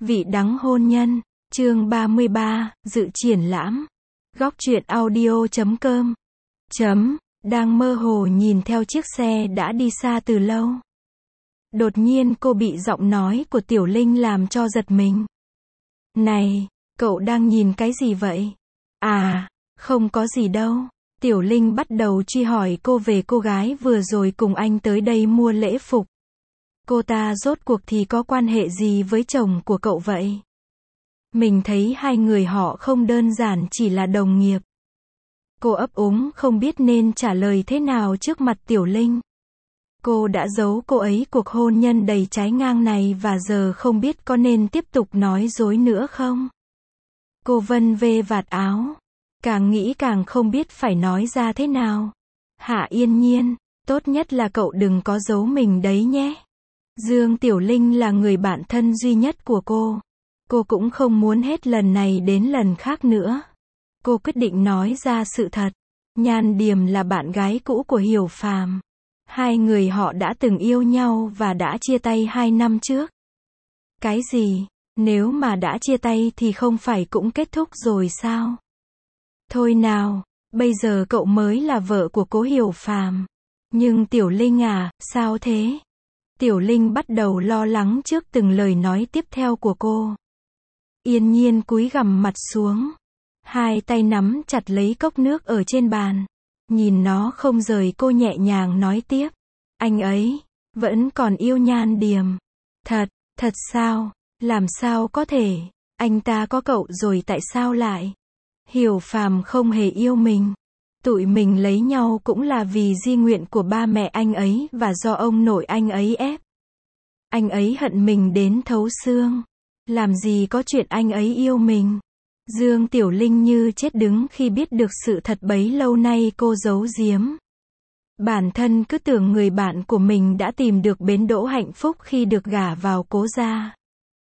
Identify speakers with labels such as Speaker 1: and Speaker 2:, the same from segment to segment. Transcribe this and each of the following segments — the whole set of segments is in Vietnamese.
Speaker 1: Vị đắng hôn nhân, chương 33, dự triển lãm. Góc truyện audio.com. Đang mơ hồ nhìn theo chiếc xe đã đi xa từ lâu. Đột nhiên cô bị giọng nói của Tiểu Linh làm cho giật mình. Này, cậu đang nhìn cái gì vậy? À, không có gì đâu. Tiểu Linh bắt đầu truy hỏi cô về cô gái vừa rồi cùng anh tới đây mua lễ phục. Cô ta rốt cuộc thì có quan hệ gì với chồng của cậu vậy? Mình thấy hai người họ không đơn giản chỉ là đồng nghiệp. Cô ấp úng không biết nên trả lời thế nào trước mặt Tiểu Linh. Cô đã giấu cô ấy cuộc hôn nhân đầy trái ngang này và giờ không biết có nên tiếp tục nói dối nữa không? Cô vân vê vạt áo. Càng nghĩ càng không biết phải nói ra thế nào. Hạ Yên Nhiên, tốt nhất là cậu đừng có giấu mình đấy nhé. Dương Tiểu Linh là người bạn thân duy nhất của cô. Cô cũng không muốn hết lần này đến lần khác nữa. Cô quyết định nói ra sự thật. Nhan Điềm là bạn gái cũ của Hiểu Phàm. Hai người họ đã từng yêu nhau và đã chia tay 2 năm trước. Cái gì? Nếu mà đã chia tay thì không phải cũng kết thúc rồi sao? Thôi nào, bây giờ cậu mới là vợ của cố Hiểu Phàm. Nhưng Tiểu Linh à, sao thế? Tiểu Linh bắt đầu lo lắng trước từng lời nói tiếp theo của cô. Yên Nhiên cúi gằm mặt xuống. Hai tay nắm chặt lấy cốc nước ở trên bàn. Nhìn nó không rời cô nhẹ nhàng nói tiếp. Anh ấy, vẫn còn yêu Nhan Điềm. Thật sao? Làm sao có thể? Anh ta có cậu rồi tại sao lại? Hiểu Phàm không hề yêu mình. Tụi mình lấy nhau cũng là vì di nguyện của ba mẹ anh ấy và do ông nội anh ấy ép. Anh ấy hận mình đến thấu xương. Làm gì có chuyện anh ấy yêu mình. Dương Tiểu Linh như chết đứng khi biết được sự thật bấy lâu nay cô giấu giếm. Bản thân cứ tưởng người bạn của mình đã tìm được bến đỗ hạnh phúc khi được gả vào cố gia.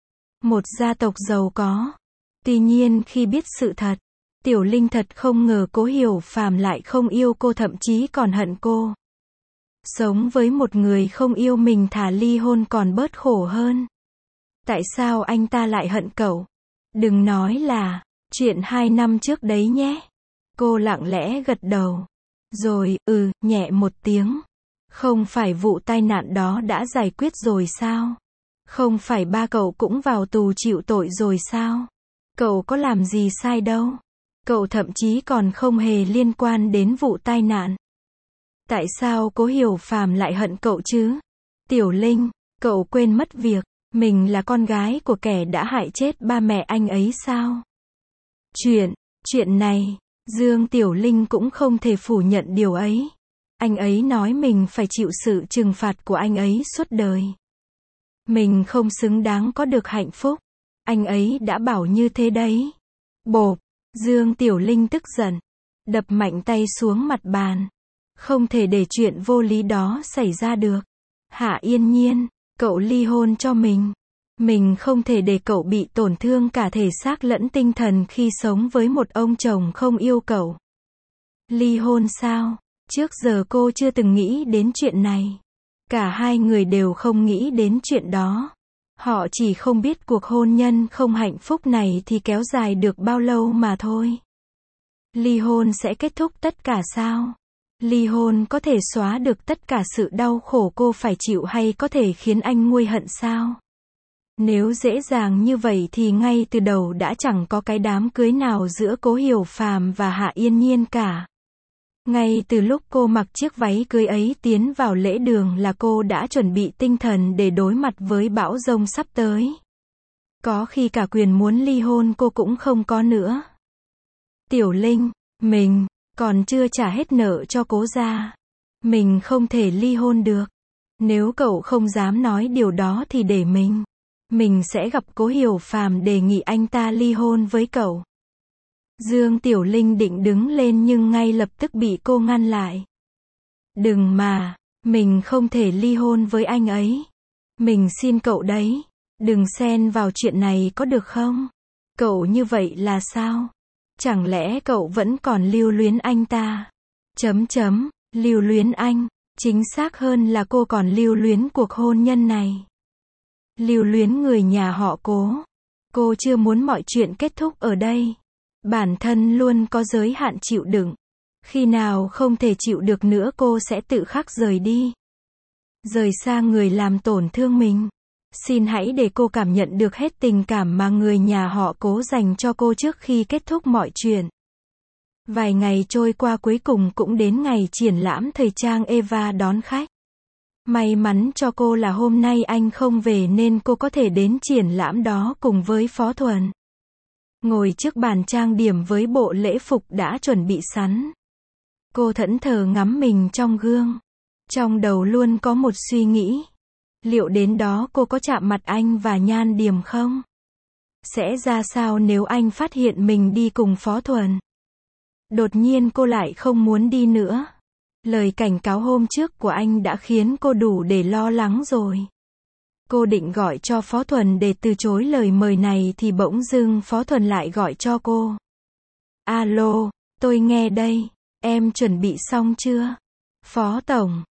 Speaker 1: Một gia tộc giàu có. Tuy nhiên khi biết sự thật, Tiểu Linh thật không ngờ cố Hiểu Phàm lại không yêu cô, thậm chí còn hận cô. Sống với một người không yêu mình thà ly hôn còn bớt khổ hơn. Tại sao anh ta lại hận cậu? Đừng nói là chuyện 2 năm trước đấy nhé. Cô lặng lẽ gật đầu. Rồi, nhẹ một tiếng. Không phải vụ tai nạn đó đã giải quyết rồi sao? Không phải ba cậu cũng vào tù chịu tội rồi sao? Cậu có làm gì sai đâu. Cậu thậm chí còn không hề liên quan đến vụ tai nạn. Tại sao cố Hiểu Phàm lại hận cậu chứ? Tiểu Linh, cậu quên mất việc mình là con gái của kẻ đã hại chết ba mẹ anh ấy sao? Chuyện này, Dương Tiểu Linh cũng không thể phủ nhận điều ấy. Anh ấy nói mình phải chịu sự trừng phạt của anh ấy suốt đời. Mình không xứng đáng có được hạnh phúc. Anh ấy đã bảo như thế đấy. Bộp, Dương Tiểu Linh tức giận, đập mạnh tay xuống mặt bàn. Không thể để chuyện vô lý đó xảy ra được. Hạ Yên Nhiên, cậu ly hôn cho mình. Mình không thể để cậu bị tổn thương cả thể xác lẫn tinh thần khi sống với một ông chồng không yêu cậu. Ly hôn sao? Trước giờ cô chưa từng nghĩ đến chuyện này. Cả hai người đều không nghĩ đến chuyện đó. Họ chỉ không biết cuộc hôn nhân không hạnh phúc này thì kéo dài được bao lâu mà thôi. Ly hôn sẽ kết thúc tất cả sao? Ly hôn có thể xóa được tất cả sự đau khổ cô phải chịu hay có thể khiến anh nguôi hận sao? Nếu dễ dàng như vậy thì ngay từ đầu đã chẳng có cái đám cưới nào giữa cố Hiểu Phàm và Hạ Yên Nhiên cả. Ngay từ lúc cô mặc chiếc váy cưới ấy tiến vào lễ đường là cô đã chuẩn bị tinh thần để đối mặt với bão giông sắp tới. Có khi cả quyền muốn ly hôn cô cũng không có nữa. Tiểu Linh, mình còn chưa trả hết nợ cho cố gia. Mình không thể ly hôn được. Nếu cậu không dám nói điều đó thì để mình sẽ gặp cố Hiểu Phàm đề nghị anh ta ly hôn với cậu. Dương Tiểu Linh định đứng lên nhưng ngay lập tức bị cô ngăn lại. Đừng mà, mình không thể ly hôn với anh ấy. Mình xin cậu đấy, đừng xen vào chuyện này có được không? Cậu như vậy là sao? Chẳng lẽ cậu vẫn còn lưu luyến anh ta? Lưu luyến anh, chính xác hơn là cô còn lưu luyến cuộc hôn nhân này. Lưu luyến người nhà họ cố. Cô chưa muốn mọi chuyện kết thúc ở đây. Bản thân luôn có giới hạn chịu đựng. Khi nào không thể chịu được nữa cô sẽ tự khắc rời đi. Rời xa người làm tổn thương mình. Xin hãy để cô cảm nhận được hết tình cảm mà người nhà họ Cố dành cho cô trước khi kết thúc mọi chuyện. Vài ngày trôi qua cuối cùng cũng đến ngày triển lãm thời trang Eva đón khách. May mắn cho cô là hôm nay anh không về nên cô có thể đến triển lãm đó cùng với Phó Thuần. Ngồi trước bàn trang điểm với bộ lễ phục đã chuẩn bị sẵn. Cô thẫn thờ ngắm mình trong gương. Trong đầu luôn có một suy nghĩ. Liệu đến đó cô có chạm mặt anh và Nhan Điềm không? Sẽ ra sao nếu anh phát hiện mình đi cùng Phó Thuần? Đột nhiên cô lại không muốn đi nữa. Lời cảnh cáo hôm trước của anh đã khiến cô đủ để lo lắng rồi. Cô định gọi cho Phó Thuần để từ chối lời mời này thì bỗng dưng Phó Thuần lại gọi cho cô. Alo, tôi nghe đây, em chuẩn bị xong chưa? Phó Tổng,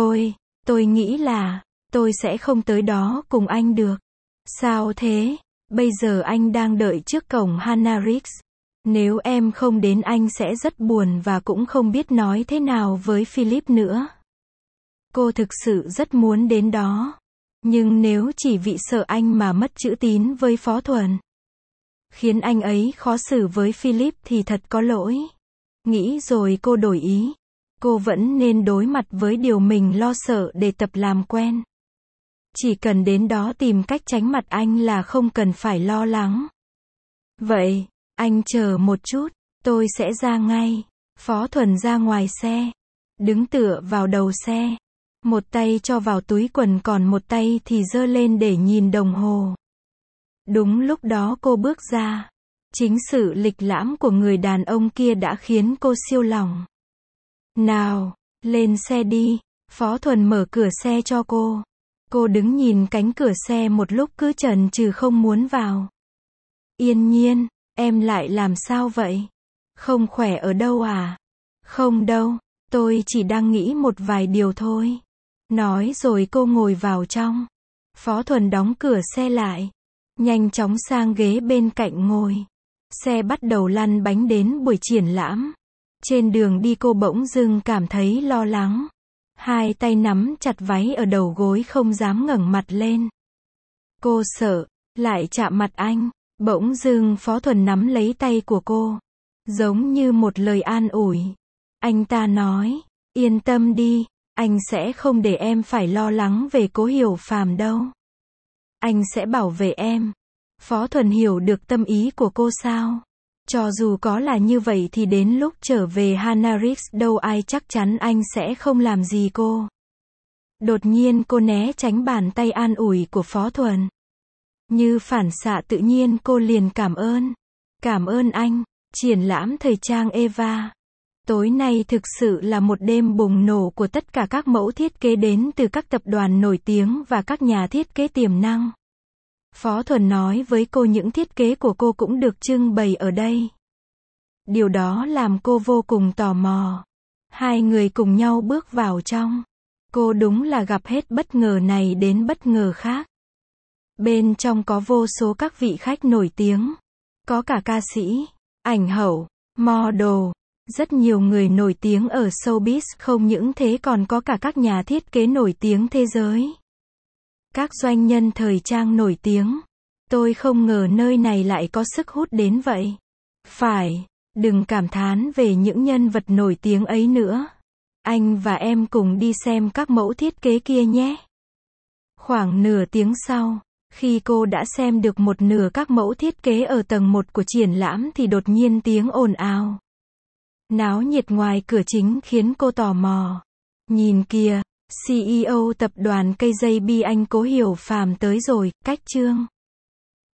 Speaker 1: tôi nghĩ là, tôi sẽ không tới đó cùng anh được. Sao thế? Bây giờ anh đang đợi trước cổng Hanarix. Nếu em không đến anh sẽ rất buồn và cũng không biết nói thế nào với Philip nữa. Cô thực sự rất muốn đến đó. Nhưng nếu chỉ vì sợ anh mà mất chữ tín với Phó Thuần, khiến anh ấy khó xử với Philip thì thật có lỗi. Nghĩ rồi cô đổi ý. Cô vẫn nên đối mặt với điều mình lo sợ để tập làm quen. Chỉ cần đến đó tìm cách tránh mặt anh là không cần phải lo lắng. Vậy, anh chờ một chút, tôi sẽ ra ngay. Phó Thuần ra ngoài xe, đứng tựa vào đầu xe. Một tay cho vào túi quần còn một tay thì giơ lên để nhìn đồng hồ. Đúng lúc đó cô bước ra. Chính sự lịch lãm của người đàn ông kia đã khiến cô siêu lòng. Nào, lên xe đi. Phó Thuần mở cửa xe cho cô. Cô đứng nhìn cánh cửa xe một lúc cứ chần chừ không muốn vào. Yên Nhiên, em lại làm sao vậy? Không khỏe ở đâu à? Không đâu, tôi chỉ đang nghĩ một vài điều thôi. Nói rồi cô ngồi vào trong. Phó Thuần đóng cửa xe lại. Nhanh chóng sang ghế bên cạnh ngồi. Xe bắt đầu lăn bánh đến buổi triển lãm. Trên đường đi cô bỗng dưng cảm thấy lo lắng. Hai tay nắm chặt váy ở đầu gối không dám ngẩng mặt lên. Cô sợ, lại chạm mặt anh. Bỗng dưng Phó Thuần nắm lấy tay của cô. Giống như một lời an ủi. Anh ta nói, yên tâm đi, anh sẽ không để em phải lo lắng về Cố Hiểu Phàm đâu. Anh sẽ bảo vệ em. Phó Thuần hiểu được tâm ý của cô sao? Cho dù có là như vậy thì đến lúc trở về Hanarix đâu ai chắc chắn anh sẽ không làm gì cô. Đột nhiên cô né tránh bàn tay an ủi của Phó Thuần. Như phản xạ tự nhiên cô liền cảm ơn. Cảm ơn anh. Triển lãm thời trang Eva. Tối nay thực sự là một đêm bùng nổ của tất cả các mẫu thiết kế đến từ các tập đoàn nổi tiếng và các nhà thiết kế tiềm năng. Phó Thuần nói với cô những thiết kế của cô cũng được trưng bày ở đây. Điều đó làm cô vô cùng tò mò. Hai người cùng nhau bước vào trong. Cô đúng là gặp hết bất ngờ này đến bất ngờ khác. Bên trong có vô số các vị khách nổi tiếng. Có cả ca sĩ, ảnh hậu, model. Rất nhiều người nổi tiếng ở showbiz, không những thế còn có cả các nhà thiết kế nổi tiếng thế giới. Các doanh nhân thời trang nổi tiếng. Tôi không ngờ nơi này lại có sức hút đến vậy. Phải, đừng cảm thán về những nhân vật nổi tiếng ấy nữa. Anh và em cùng đi xem các mẫu thiết kế kia nhé. Khoảng nửa tiếng sau, khi cô đã xem được một nửa các mẫu thiết kế ở tầng 1 của triển lãm thì đột nhiên tiếng ồn ào. Náo nhiệt ngoài cửa chính khiến cô tò mò. Nhìn kìa, CEO tập đoàn KJB anh Cố Hiểu Phàm tới rồi, cách chương.